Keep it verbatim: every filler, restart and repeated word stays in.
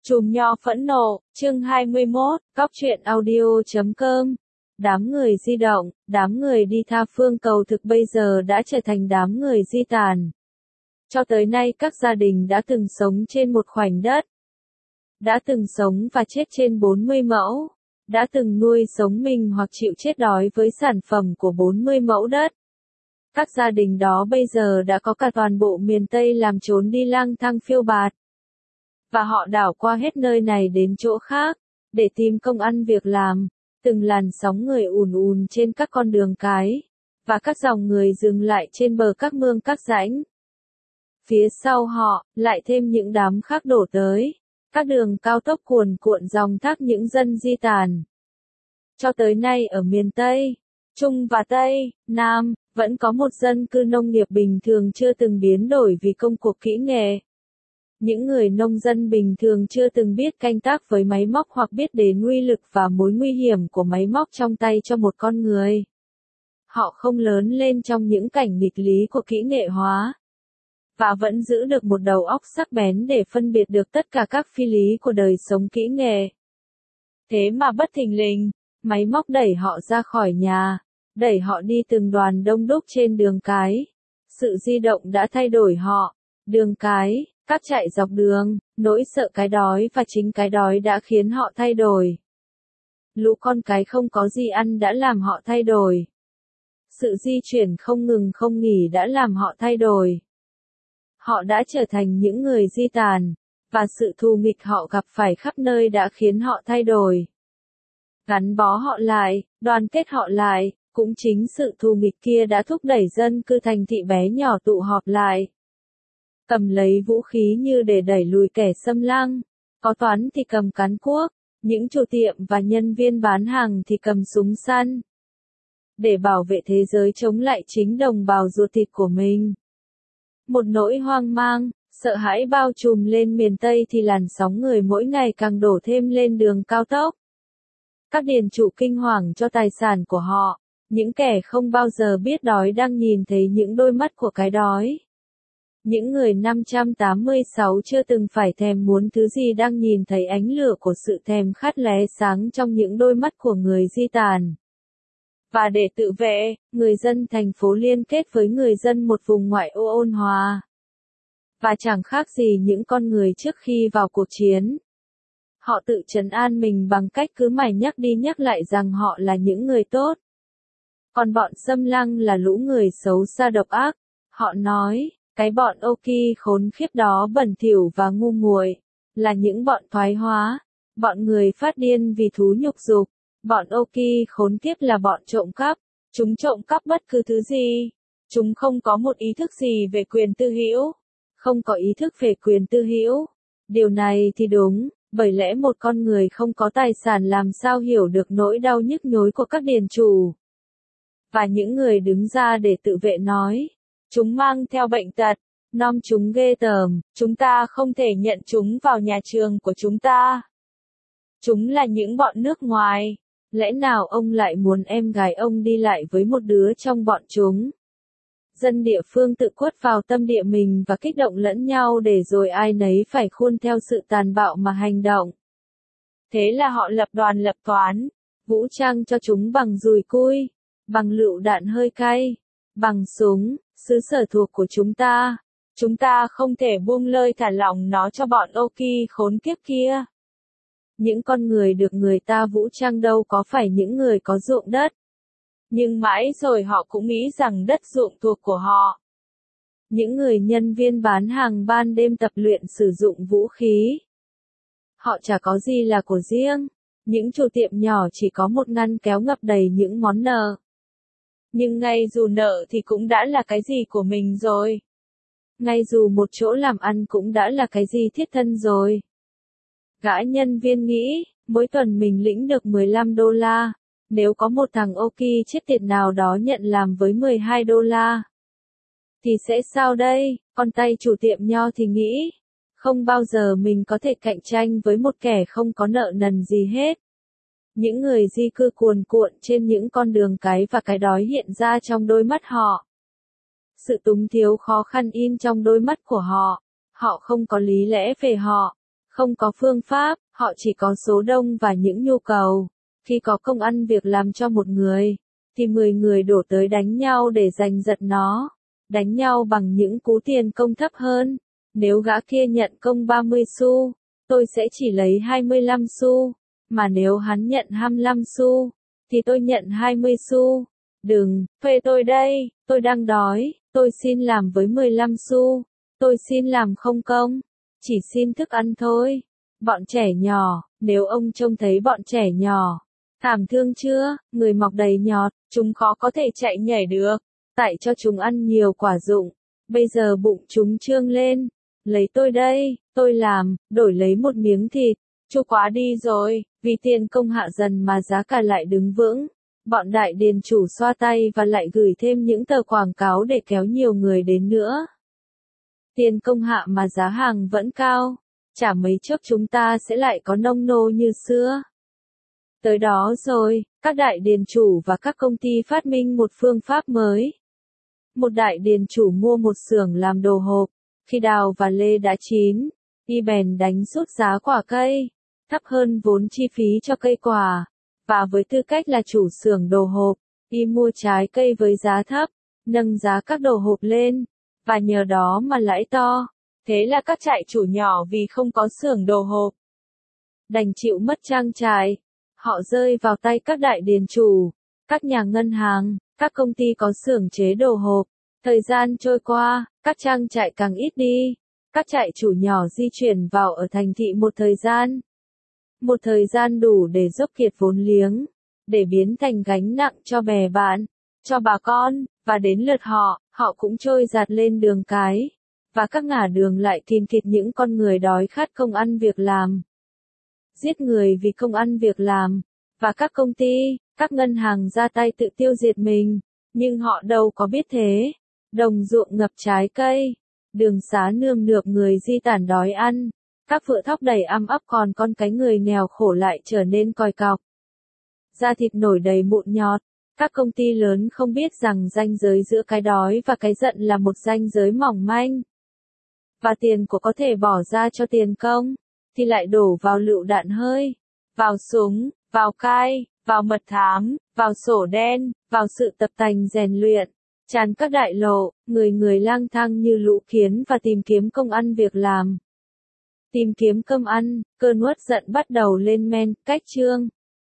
Chùm nho phẫn nộ, chương hai mươi mốt, cóc truyện audio chấm com. Đám người di động, đám người đi tha phương cầu thực bây giờ đã trở thành đám người di tản. Cho tới nay các gia đình đã từng sống trên một khoảnh đất, đã từng sống và chết trên bốn mươi mẫu, đã từng nuôi sống mình hoặc chịu chết đói với sản phẩm của bốn mươi mẫu đất. Các gia đình đó bây giờ đã có cả toàn bộ miền Tây làm trốn đi lang thang phiêu bạt. Và họ đảo qua hết nơi này đến chỗ khác, để tìm công ăn việc làm, từng làn sóng người ùn ùn trên các con đường cái, và các dòng người dừng lại trên bờ các mương các rãnh. Phía sau họ, lại thêm những đám khác đổ tới, các đường cao tốc cuồn cuộn dòng thác những dân di tản. Cho tới nay ở miền Tây, Trung và Tây, Nam, vẫn có một dân cư nông nghiệp bình thường chưa từng biến đổi vì công cuộc kỹ nghệ. Những người nông dân bình thường chưa từng biết canh tác với máy móc hoặc biết đến uy lực và mối nguy hiểm của máy móc trong tay cho một con người. Họ không lớn lên trong những cảnh nghịch lý của kỹ nghệ hóa, và vẫn giữ được một đầu óc sắc bén để phân biệt được tất cả các phi lý của đời sống kỹ nghệ. Thế mà bất thình lình, máy móc đẩy họ ra khỏi nhà, đẩy họ đi từng đoàn đông đúc trên đường cái. Sự di động đã thay đổi họ, đường cái, các chạy dọc đường, nỗi sợ cái đói và chính cái đói đã khiến họ thay đổi. Lũ con cái không có gì ăn đã làm họ thay đổi. Sự di chuyển không ngừng không nghỉ đã làm họ thay đổi. Họ đã trở thành những người di tản, và sự thù nghịch họ gặp phải khắp nơi đã khiến họ thay đổi. Gắn bó họ lại, đoàn kết họ lại, cũng chính sự thù nghịch kia đã thúc đẩy dân cư thành thị bé nhỏ tụ họp lại. Cầm lấy vũ khí như để đẩy lùi kẻ xâm lăng, có toán thì cầm cán cuốc, những chủ tiệm và nhân viên bán hàng thì cầm súng săn. Để bảo vệ thế giới chống lại chính đồng bào ruột thịt của mình. Một nỗi hoang mang, sợ hãi bao trùm lên miền Tây thì làn sóng người mỗi ngày càng đổ thêm lên đường cao tốc. Các điền chủ kinh hoàng cho tài sản của họ, những kẻ không bao giờ biết đói đang nhìn thấy những đôi mắt của cái đói. Những người năm trăm tám mươi sáu chưa từng phải thèm muốn thứ gì đang nhìn thấy ánh lửa của sự thèm khát lóe sáng trong những đôi mắt của người di tản. Và để tự vệ, người dân thành phố liên kết với người dân một vùng ngoại ô ôn hòa. Và chẳng khác gì những con người trước khi vào cuộc chiến. Họ tự trấn an mình bằng cách cứ mải nhắc đi nhắc lại rằng họ là những người tốt. Còn bọn xâm lăng là lũ người xấu xa độc ác. Họ nói, cái bọn Oki khốn khiếp đó bẩn thỉu và ngu muội, là những bọn thoái hóa, bọn người phát điên vì thú nhục dục. Bọn Oki khốn kiếp là bọn trộm cắp, chúng trộm cắp bất cứ thứ gì. Chúng không có một ý thức gì về quyền tư hữu, không có ý thức về quyền tư hữu. Điều này thì đúng, bởi lẽ một con người không có tài sản làm sao hiểu được nỗi đau nhức nhối của các điền chủ. Và những người đứng ra để tự vệ nói, chúng mang theo bệnh tật, nom chúng ghê tởm, chúng ta không thể nhận chúng vào nhà trường của chúng ta. Chúng là những bọn nước ngoài. Lẽ nào ông lại muốn em gái ông đi lại với một đứa trong bọn chúng? Dân địa phương tự quất vào tâm địa mình và kích động lẫn nhau để rồi ai nấy phải khuôn theo sự tàn bạo mà hành động. Thế là họ lập đoàn lập toán, vũ trang cho chúng bằng dùi cui, bằng lựu đạn hơi cay, bằng súng, xứ sở thuộc của chúng ta. Chúng ta không thể buông lơi thả lỏng nó cho bọn Oki khốn kiếp kia. Những con người được người ta vũ trang đâu có phải những người có ruộng đất. Nhưng mãi rồi họ cũng nghĩ rằng đất ruộng thuộc của họ. Những người nhân viên bán hàng ban đêm tập luyện sử dụng vũ khí. Họ chả có gì là của riêng. Những chủ tiệm nhỏ chỉ có một ngăn kéo ngập đầy những món nợ. Nhưng ngay dù nợ thì cũng đã là cái gì của mình rồi. Ngay dù một chỗ làm ăn cũng đã là cái gì thiết thân rồi. Gã nhân viên nghĩ, mỗi tuần mình lĩnh được mười lăm đô la, nếu có một thằng Oki chết tiệt nào đó nhận làm với mười hai đô la. Thì sẽ sao đây, con tay chủ tiệm nho thì nghĩ, không bao giờ mình có thể cạnh tranh với một kẻ không có nợ nần gì hết. Những người di cư cuồn cuộn trên những con đường cái và cái đói hiện ra trong đôi mắt họ. Sự túng thiếu khó khăn in trong đôi mắt của họ, họ không có lý lẽ về họ. Không có phương pháp, họ chỉ có số đông và những nhu cầu. Khi có công ăn việc làm cho một người, thì mười người đổ tới đánh nhau để giành giật nó. Đánh nhau bằng những cú tiền công thấp hơn. Nếu gã kia nhận công ba mươi xu, tôi sẽ chỉ lấy hai mươi lăm xu. Mà nếu hắn nhận hai mươi lăm xu, thì tôi nhận hai mươi xu. Đừng, thuê tôi đây, tôi đang đói, tôi xin làm với mười lăm xu. Tôi xin làm không công, chỉ xin thức ăn thôi. Bọn trẻ nhỏ, nếu ông trông thấy bọn trẻ nhỏ, thảm thương chưa, người mọc đầy nhọt, chúng khó có thể chạy nhảy được. Tại cho chúng ăn nhiều quả dụng, bây giờ bụng chúng trương lên. Lấy tôi đây, tôi làm, đổi lấy một miếng thịt. Chu quá đi rồi, vì tiền công hạ dần mà giá cả lại đứng vững. Bọn đại điền chủ xoa tay và lại gửi thêm những tờ quảng cáo để kéo nhiều người đến nữa. Tiền công hạ mà giá hàng vẫn cao, chả mấy chốc chúng ta sẽ lại có nông nô như xưa. Tới đó rồi, các đại điền chủ và các công ty phát minh một phương pháp mới. Một đại điền chủ mua một xưởng làm đồ hộp, khi đào và lê đã chín, y bèn đánh sút giá quả cây, thấp hơn vốn chi phí cho cây quả, và với tư cách là chủ xưởng đồ hộp, y mua trái cây với giá thấp, nâng giá các đồ hộp lên, và nhờ đó mà lãi to. Thế là các trại chủ nhỏ vì không có xưởng đồ hộp, đành chịu mất trang trại. Họ rơi vào tay các đại điền chủ, các nhà ngân hàng, các công ty có xưởng chế đồ hộp. Thời gian trôi qua, các trang trại càng ít đi. Các trại chủ nhỏ di chuyển vào ở thành thị một thời gian. Một thời gian đủ để dốc kiệt vốn liếng, để biến thành gánh nặng cho bè bạn, cho bà con, và đến lượt họ, họ cũng trôi dạt lên đường cái. Và các ngả đường lại thìn thịt những con người đói khát công ăn việc làm. Giết người vì công ăn việc làm, và các công ty, các ngân hàng ra tay tự tiêu diệt mình, nhưng họ đâu có biết thế. Đồng ruộng ngập trái cây, đường xá nườm nượp người di tản đói ăn, các vựa thóc đầy âm ấp còn con cái người nghèo khổ lại trở nên còi cọc. Da thịt nổi đầy mụn nhọt, các công ty lớn không biết rằng ranh giới giữa cái đói và cái giận là một ranh giới mỏng manh. Và tiền của có thể bỏ ra cho tiền công, thì lại đổ vào lựu đạn hơi, vào súng, vào cai, vào mật thám, vào sổ đen, vào sự tập tành rèn luyện. Tràn các đại lộ, người người lang thang như lũ kiến và tìm kiếm công ăn việc làm. Tìm kiếm cơm ăn, cơn uất giận bắt đầu lên men, cách chương.